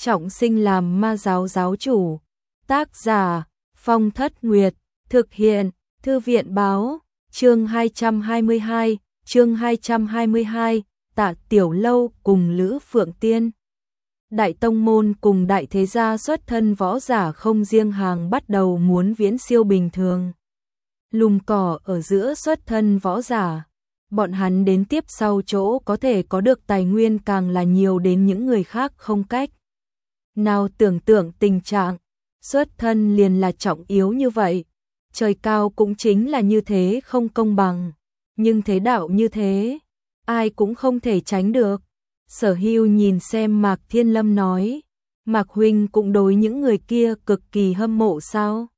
trọng sinh làm ma giáo giáo chủ. Tác giả Phong Thất Nguyệt, thực hiện Thư viện Báo. Chương 222, Tạ Tiểu Lâu cùng Lữ Phượng Tiên. Đại tông môn cùng đại thế gia xuất thân võ giả không riêng hàng bắt đầu muốn viễn siêu bình thường. Lùm cỏ ở giữa xuất thân võ giả, bọn hắn đến tiếp sau chỗ có thể có được tài nguyên càng là nhiều đến những người khác không cách nào tưởng tượng tình trạng. Xuất thân liền là trọng yếu như vậy, trời cao cũng chính là như thế không công bằng, nhưng thế đạo như thế, ai cũng không thể tránh được. Sở Hưu nhìn xem Mạc Thiên Lâm nói, Mạc huynh cũng đối những người kia cực kỳ hâm mộ sao?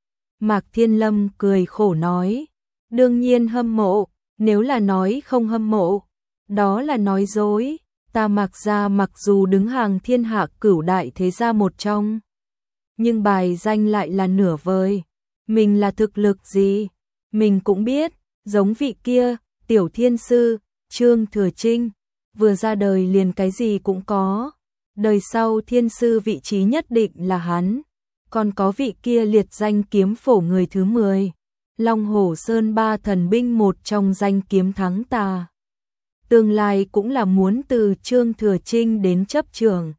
Mạc Thiên Lâm cười khổ nói, đương nhiên hâm mộ, nếu là nói không hâm mộ, đó là nói dối. Ta Mạc gia mặc dù đứng hàng thiên hạ cửu đại thế gia một trong, nhưng bài danh lại là nửa vời. Mình là thực lực gì, mình cũng biết, giống vị kia, tiểu thiên sư, Trương Thừa Trinh, vừa ra đời liền cái gì cũng có. Đời sau thiên sư vị trí nhất định là hắn. Còn có vị kia liệt danh kiếm phổ người thứ 10, Long Hổ Sơn ba thần binh một trong danh kiếm thắng tà. Tương lai cũng là muốn từ Trương Thừa Trinh đến chấp trưởng.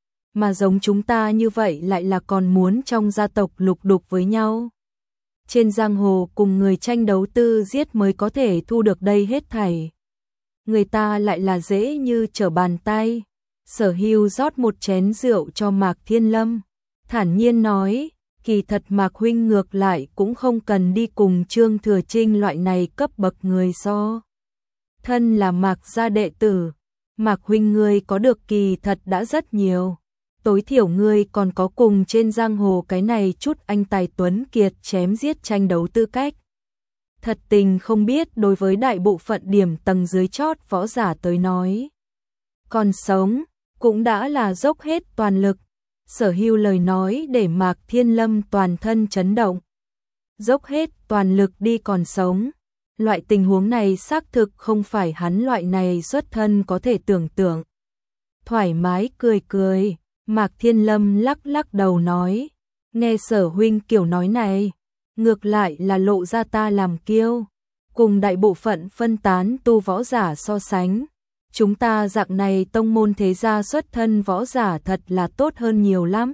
Mà giống chúng ta như vậy lại là còn muốn trong gia tộc lục đục với nhau. Trên giang hồ cùng người tranh đấu tư giết mới có thể thu được đây hết thảy. Người ta lại là dễ như trở bàn tay. Sở Hưu rót một chén rượu cho Mạc Thiên Lâm, thản nhiên nói, kỳ thật Mạc huynh ngược lại cũng không cần đi cùng Trương Thừa Trinh loại này cấp bậc người so. Thân là Mạc gia đệ tử, Mạc huynh ngươi có được kỳ thật đã rất nhiều. Tối thiểu ngươi còn có cùng trên giang hồ cái này chút anh tài tuấn kiệt chém giết tranh đấu tư cách. Thật tình không biết đối với đại bộ phận điểm tầng dưới chót võ giả tới nói, còn sống cũng đã là dốc hết toàn lực. Sở Hưu lời nói để Mạc Thiên Lâm toàn thân chấn động. Dốc hết toàn lực đi còn sống, loại tình huống này xác thực không phải hắn loại này xuất thân có thể tưởng tượng. Thoải mái cười cười, Mạc Thiên Lâm lắc lắc đầu nói, nghe Sở huynh kiểu nói này, ngược lại là lộ ra ta làm kiêu. Cùng đại bộ phận phân tán tu võ giả so sánh, chúng ta dạng này tông môn thế gia xuất thân võ giả thật là tốt hơn nhiều lắm.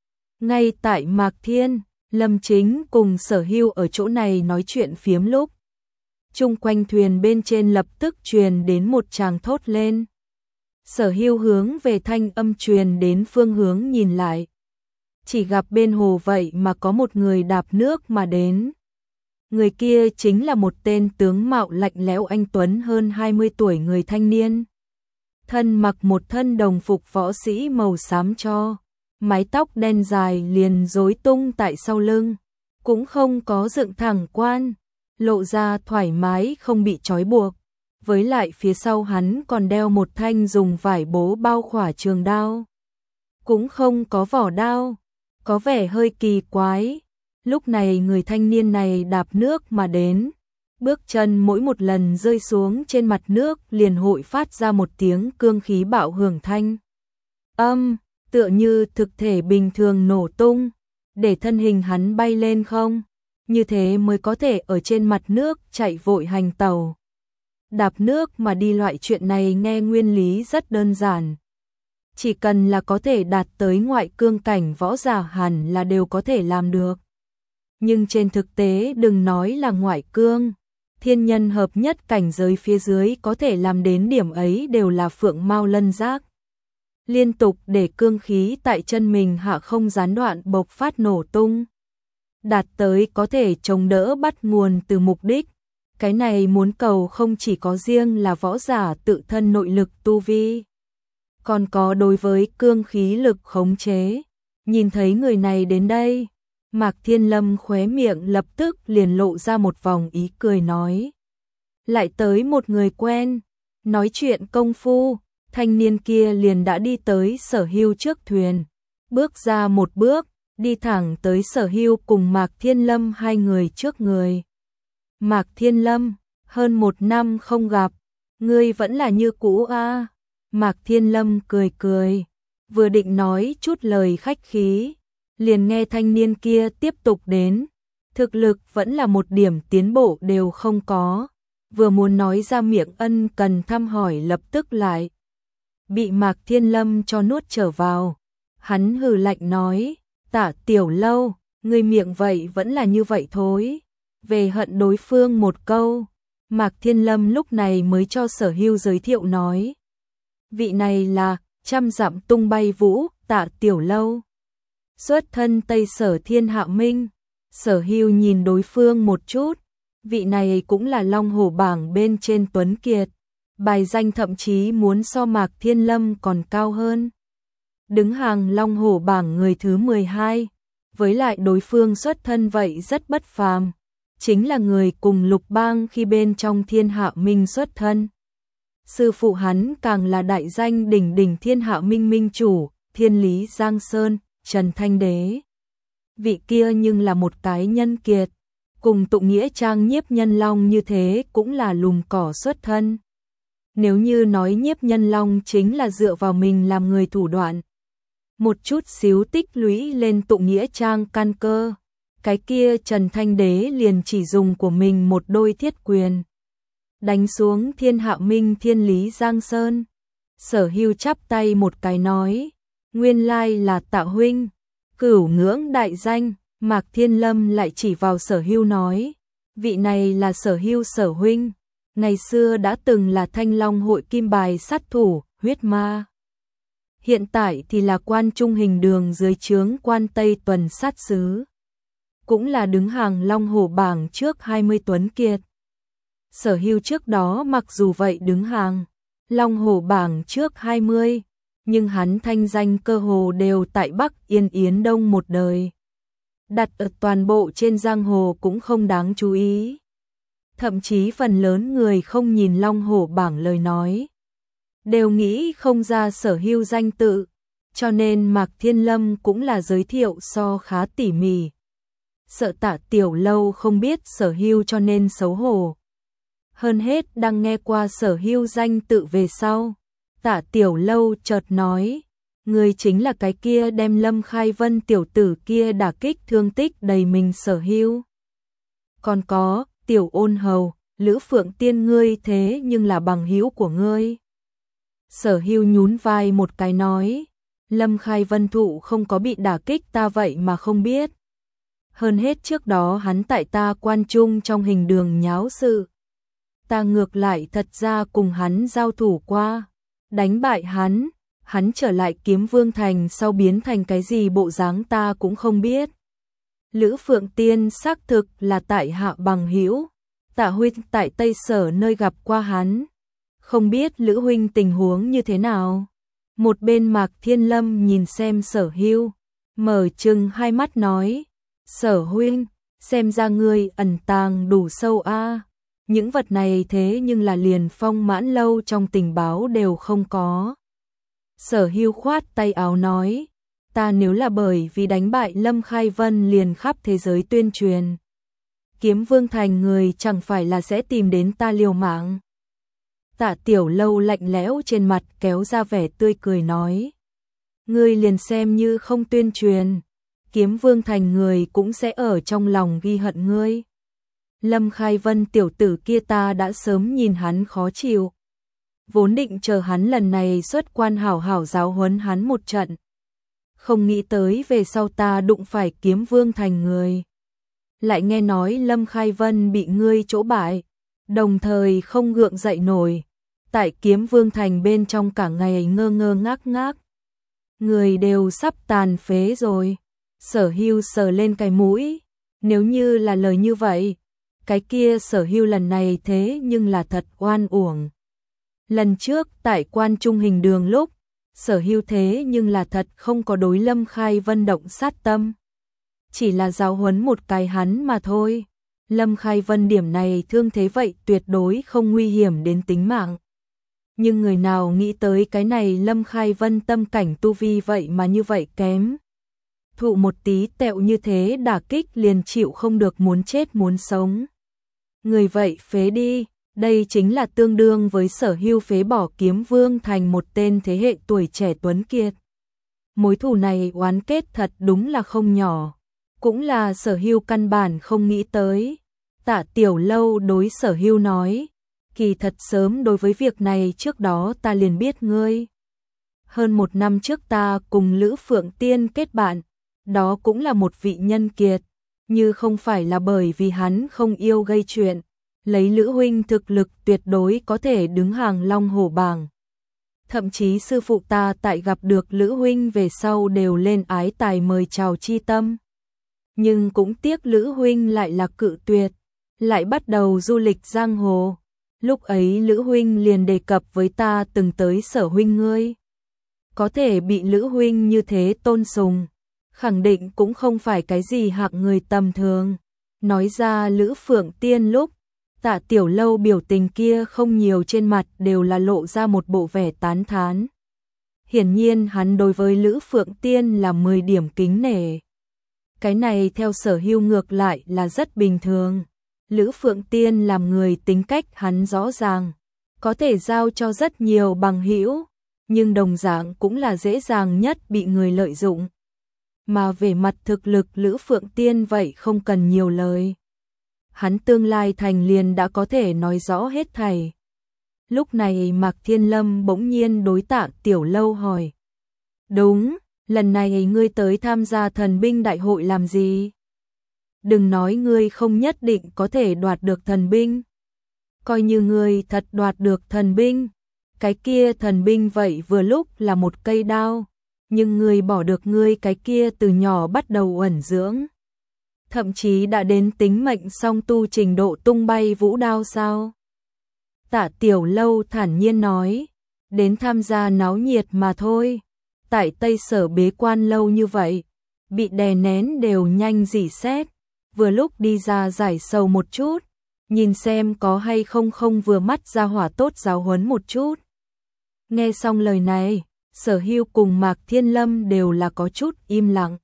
Ngay tại Mạc Thiên Lâm chính cùng Sở Hưu ở chỗ này nói chuyện phiếm lúc, chung quanh thuyền bên trên lập tức truyền đến một tràng thốt lên. Sở Hưu hướng về thanh âm truyền đến phương hướng nhìn lại, chỉ gặp bên hồ vậy mà có một người đạp nước mà đến. Người kia chính là một tên tướng mạo lạnh lẽo anh tuấn hơn 20 tuổi người thanh niên. Thân mặc một thân đồng phục võ sĩ màu xám cho, mái tóc đen dài liền rối tung tại sau lưng, cũng không có dựng thẳng quan, lộ ra thoải mái không bị trói buộc. Với lại phía sau hắn còn đeo một thanh dùng vải bố bao khỏa trường đao, cũng không có vỏ đao, có vẻ hơi kỳ quái. Lúc này người thanh niên này đạp nước mà đến, bước chân mỗi một lần rơi xuống trên mặt nước liền hội phát ra một tiếng cương khí bạo hưởng thanh âm, tựa như thực thể bình thường nổ tung, để thân hình hắn bay lên không, như thế mới có thể ở trên mặt nước chạy vội hành tàu. Đạp nước mà đi loại chuyện này nghe nguyên lý rất đơn giản. Chỉ cần là có thể đạt tới ngoại cương cảnh võ giả hẳn là đều có thể làm được. Nhưng trên thực tế đừng nói là ngoại cương, thiên nhân hợp nhất cảnh giới phía dưới có thể làm đến điểm ấy đều là phượng mao lân giác. Liên tục để cương khí tại chân mình hạ không gián đoạn bộc phát nổ tung. Đạt tới có thể chống đỡ bắt nguồn từ mục đích. Cái này muốn cầu không chỉ có riêng là võ giả tự thân nội lực tu vi, còn có đối với cương khí lực khống chế. Nhìn thấy người này đến đây, Mạc Thiên Lâm khóe miệng lập tức liền lộ ra một vòng ý cười nói. Lại tới một người quen, nói chuyện công phu, thanh niên kia liền đã đi tới Sở Hưu trước thuyền, bước ra một bước, đi thẳng tới Sở Hưu cùng Mạc Thiên Lâm hai người trước người. Mạc Thiên Lâm, hơn 1 năm không gặp, ngươi vẫn là như cũ a. Mạc Thiên Lâm cười cười, Vừa định nói chút lời khách khí, liền nghe thanh niên kia tiếp tục đến, thực lực vẫn là một điểm tiến bộ đều không có, vừa muốn nói ra miệng ân cần thăm hỏi lập tức lại bị Mạc Thiên Lâm cho nuốt trở vào. Hắn hừ lạnh nói, Tạ Tiểu Lâu, ngươi miệng vậy vẫn là như vậy thôi. Về hận đối phương một câu, Mạc Thiên Lâm lúc này mới cho Sở Hưu giới thiệu nói. Vị này là trăm dặm tung bay vũ, Tạ Tiểu Lâu. Xuất thân Tây Sở Thiên Hạ Minh. Sở Hưu nhìn đối phương một chút, vị này cũng là Long Hổ bảng bên trên tuấn kiệt. Bài danh thậm chí muốn so Mạc Thiên Lâm còn cao hơn. Đứng hàng Long Hổ bảng người thứ 12, với lại đối phương xuất thân vậy rất bất phàm, chính là người cùng Lục Bang khi bên trong Thiên Hạ Minh xuất thân. Sư phụ hắn càng là đại danh đỉnh đỉnh Thiên Hạ Minh minh chủ, Thiên Lý Giang Sơn, Trần Thanh Đế. Vị kia nhưng là một cái nhân kiệt, cùng tụng nghĩa trang Nhiếp Nhân Long như thế cũng là lùm cỏ xuất thân. Nếu như nói Nhiếp Nhân Long chính là dựa vào mình làm người thủ đoạn, một chút xíu tích lũy lên tụng nghĩa trang căn cơ, cái kia Trần Thanh Đế liền chỉ dùng của mình một đôi thiết quyền đánh xuống Thiên Hạ Minh Thiên Lý Giang Sơn. Sở Hưu chắp tay một cái nói, nguyên lai là Tạ huynh, cửu ngưỡng đại danh. Mạc Thiên Lâm lại chỉ vào Sở Hưu nói, vị này là Sở Hưu Sở huynh, ngày xưa đã từng là Thanh Long hội kim bài sát thủ, huyết ma. Hiện tại thì là quan trung hình đường dưới trướng quan Tây tuần sát sứ, cũng là đứng hàng Long Hổ bảng trước 20 tuấn kiệt. Sở Hưu trước đó mặc dù vậy đứng hàng Long Hổ bảng trước 20, nhưng hắn thanh danh cơ hồ đều tại Bắc Yên Yến Đông một đời. Đặt ở toàn bộ trên giang hồ cũng không đáng chú ý. Thậm chí phần lớn người không nhìn Long Hổ bảng lời nói, đều nghĩ không ra Sở Hưu danh tự, cho nên Mạc Thiên Lâm cũng là giới thiệu so khá tỉ mỉ. Sợ Tạ Tiểu Lâu không biết Sở Hưu cho nên xấu hổ. Hơn hết đang nghe qua Sở Hưu danh tự về sau, Tạ Tiểu Lâu chợt nói, người chính là cái kia đem Lâm Khai Vân tiểu tử kia đả kích thương tích đầy mình Sở Hưu. Còn có, Tiểu Ôn Hầu, Lữ Phượng Tiên ngươi thế nhưng là bằng hữu của ngươi. Sở Hưu nhún vai một cái nói, Lâm Khai Vân thụ không có bị đả kích ta vậy mà không biết. Hơn hết trước đó hắn tại ta quan trung trong hình đường nháo sự. Ta ngược lại thật ra cùng hắn giao thủ qua, đánh bại hắn, hắn trở lại Kiếm Vương Thành sau biến thành cái gì bộ dáng ta cũng không biết. Lữ Phượng Tiên xác thực là tại hạ bằng hữu, Tạ huynh tại Tây Sở nơi gặp qua hắn. Không biết Lữ huynh tình huống như thế nào? Một bên Mạc Thiên Lâm nhìn xem Sở Hưu, mở trừng hai mắt nói, Sở huynh, xem ra ngươi ẩn tàng đủ sâu a. Những vật này thế nhưng là liền Phong Mãn lâu trong tình báo đều không có. Sở Hưu khoát tay áo nói, ta nếu là bởi vì đánh bại Lâm Khai Vân liền khắp thế giới tuyên truyền, Kiếm Vương Thành người chẳng phải là sẽ tìm đến ta liều mạng. Tạ Tiểu Lâu lạnh lẽo trên mặt kéo ra vẻ tươi cười nói, ngươi liền xem như không tuyên truyền, Kiếm Vương Thành người cũng sẽ ở trong lòng ghi hận ngươi. Lâm Khai Vân tiểu tử kia ta đã sớm nhìn hắn khó chịu, vốn định chờ hắn lần này xuất quan hảo hảo giáo huấn hắn một trận. Không nghĩ tới về sau ta đụng phải Kiếm Vương Thành người. Lại nghe nói Lâm Khai Vân bị ngươi chỗ bại, đồng thời không gượng dậy nổi, tại Kiếm Vương Thành bên trong cả ngày ngơ ngơ ngác ngác. Người đều sắp tàn phế rồi. Sở Hưu sờ lên cái mũi, nếu như là lời như vậy, cái kia Sở Hưu lần này thế nhưng là thật oan uổng. Lần trước tại quan trung hình đường lúc, Sở Hưu thế nhưng là thật không có đối Lâm Khai Vân động sát tâm. Chỉ là giáo huấn một cái hắn mà thôi. Lâm Khai Vân điểm này thương thế vậy tuyệt đối không nguy hiểm đến tính mạng. Nhưng người nào nghĩ tới cái này Lâm Khai Vân tâm cảnh tu vi vậy mà như vậy kém. Thụ một tí tẹo như thế đả kích liền chịu không được muốn chết muốn sống. Người vậy phế đi, đây chính là tương đương với Sở Hưu phế bỏ Kiếm Vương Thành một tên thế hệ tuổi trẻ tuấn kiệt. mối thù này oán kết thật đúng là không nhỏ, cũng là Sở Hưu căn bản không nghĩ tới. Tạ Tiểu Lâu đối Sở Hưu nói, kỳ thật sớm đối với việc này trước đó ta liền biết ngươi. Hơn 1 năm trước ta cùng Lữ Phượng Tiên kết bạn, đó cũng là một vị nhân kiệt, như không phải là bởi vì hắn không yêu gây chuyện, lấy Lữ huynh thực lực tuyệt đối có thể đứng hàng long hổ bảng. Thậm chí sư phụ ta tại gặp được Lữ huynh về sau đều lên ái tài mời chào chi tâm. Nhưng cũng tiếc Lữ huynh lại là cự tuyệt, lại bắt đầu du lịch giang hồ. Lúc ấy Lữ huynh liền đề cập với ta từng tới Sở huynh ngươi. Có thể bị Lữ huynh như thế tôn sùng, khẳng định cũng không phải cái gì hạng người tầm thường. Nói ra Lữ Phượng Tiên lúc, Tạ Tiểu Lâu biểu tình kia không nhiều, trên mặt đều là lộ ra một bộ vẻ tán thán. Hiển nhiên hắn đối với Lữ Phượng Tiên là 10 điểm kính nể. Cái này theo Sở Hưu ngược lại là rất bình thường. Lữ Phượng Tiên làm người tính cách hắn rõ ràng, có thể giao cho rất nhiều bằng hữu, nhưng đồng dạng cũng là dễ dàng nhất bị người lợi dụng. Mà về mặt thực lực Lữ Phượng Tiên vậy không cần nhiều lời. Hắn tương lai thành liền đã có thể nói rõ hết thảy. Lúc này Mạc Thiên Lâm bỗng nhiên đối Tạ Tiểu Lâu hỏi. Đúng, lần này ngươi tới tham gia thần binh đại hội làm gì? Đừng nói ngươi không nhất định có thể đoạt được thần binh. Coi như ngươi thật đoạt được thần binh, cái kia thần binh vậy vừa lúc là một cây đao, nhưng ngươi bỏ được ngươi cái kia từ nhỏ bắt đầu uẩn dưỡng, thậm chí đã đến tính mệnh song tu trình độ tung bay vũ đao sao? Tạ Tiểu Lâu thản nhiên nói, đến tham gia náo nhiệt mà thôi. Tại Tây Sở bế quan lâu như vậy, bị đè nén đều nhanh rỉ sét, vừa lúc đi ra giải sầu một chút, nhìn xem có hay không vừa mắt ra hỏa tốt giáo huấn một chút. Nghe xong lời này, Sở Hưu cùng Mạc Thiên Lâm đều là có chút im lặng.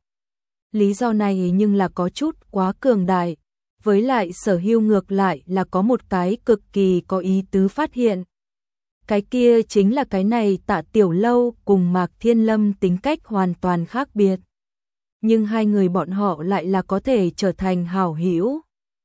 Lý do này nhưng là có chút quá cường đại, với lại Sở Hưu ngược lại là có một cái cực kỳ có ý tứ phát hiện. Cái kia chính là cái này Tạ Tiểu Lâu cùng Mạc Thiên Lâm tính cách hoàn toàn khác biệt. Nhưng hai người bọn họ lại là có thể trở thành hảo hữu.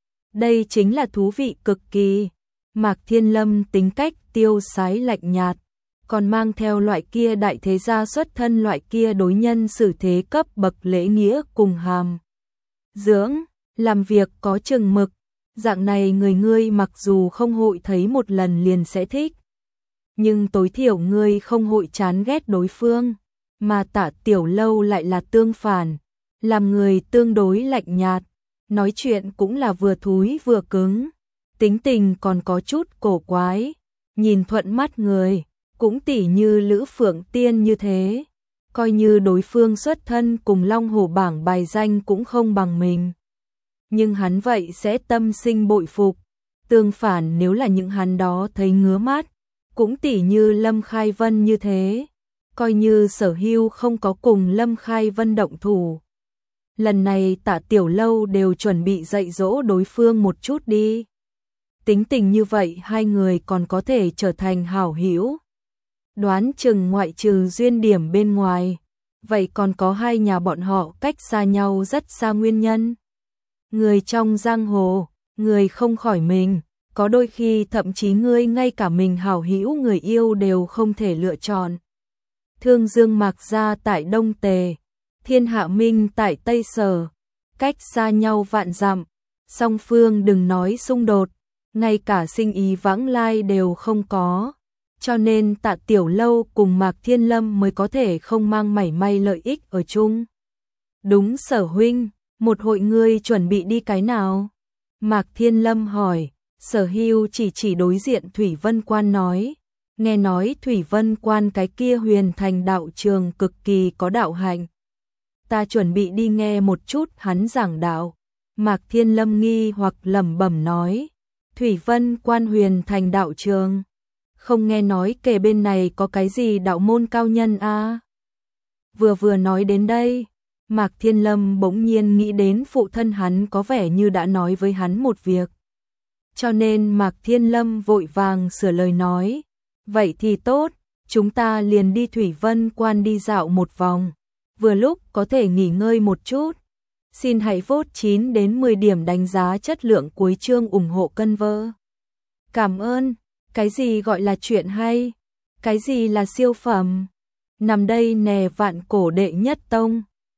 Đây chính là thú vị cực kỳ. Mạc Thiên Lâm tính cách tiêu sái lạnh nhạt, còn mang theo loại kia đại thế gia xuất thân, loại kia đối nhân xử thế cấp bậc lễ nghĩa cùng hàm dưỡng, làm việc có chừng mực. Dạng này người ngươi mặc dù không hội thấy một lần liền sẽ thích, nhưng tối thiểu ngươi không hội chán ghét đối phương. Mà Tạ Tiểu Lâu lại là tương phản, làm người tương đối lạnh nhạt, nói chuyện cũng là vừa thúi vừa cứng, tính tình còn có chút cổ quái, nhìn thuận mắt người, cũng tỉ như Lữ Phượng Tiên như thế, coi như đối phương xuất thân cùng Long Hổ bảng bài danh cũng không bằng mình, nhưng hắn vậy sẽ tâm sinh bội phục. Tương phản nếu là những hắn đó thấy ngứa mắt, cũng tỉ như Lâm Khai Vân như thế, coi như Sở Hưu không có cùng Lâm Khai Vân động thủ, lần này Tạ Tiểu Lâu đều chuẩn bị dạy dỗ đối phương một chút đi. Tính tình như vậy hai người còn có thể trở thành hảo hữu. Đoán chừng ngoại trừ duyên điểm bên ngoài, vậy còn có hai nhà bọn họ cách xa nhau rất xa nguyên nhân. Người trong giang hồ, người không khỏi mình, có đôi khi thậm chí ngươi ngay cả mình hảo hữu người yêu đều không thể lựa chọn. Thương Dương Mạc gia tại Đông Tề, Thiên Hạ Minh tại Tây Sở, cách xa nhau vạn dặm, song phương đừng nói xung đột, ngay cả sinh ý vãng lai đều không có, cho nên Tạ Tiểu Lâu cùng Mạc Thiên Lâm mới có thể không mang mảy may lợi ích ở chung. Đúng Sở huynh, một hội ngươi chuẩn bị đi cái nào? Mạc Thiên Lâm hỏi. Sở Hưu chỉ đối diện Thủy Vân Quan nói, nghe nói Thủy Vân Quan cái kia Huyền Thành đạo trường cực kỳ có đạo hạnh. Ta chuẩn bị đi nghe một chút hắn giảng đạo. Mạc Thiên Lâm nghi hoặc lẩm bẩm nói, Thủy Vân Quan Huyền Thành đạo trường, không nghe nói kề bên này có cái gì đạo môn cao nhân a? Vừa nói đến đây, Mạc Thiên Lâm bỗng nhiên nghĩ đến phụ thân hắn có vẻ như đã nói với hắn một việc. Cho nên Mạc Thiên Lâm vội vàng sửa lời nói, vậy thì tốt, chúng ta liền đi Thủy Vân Quan đi dạo một vòng, vừa lúc có thể nghỉ ngơi một chút. Xin hãy vote 9 đến 10 điểm đánh giá chất lượng cuối chương ủng hộ Cân Vơ. Cảm ơn. Cái gì gọi là chuyện hay? Cái gì là siêu phẩm? Nằm đây nè vạn cổ đệ nhất tông.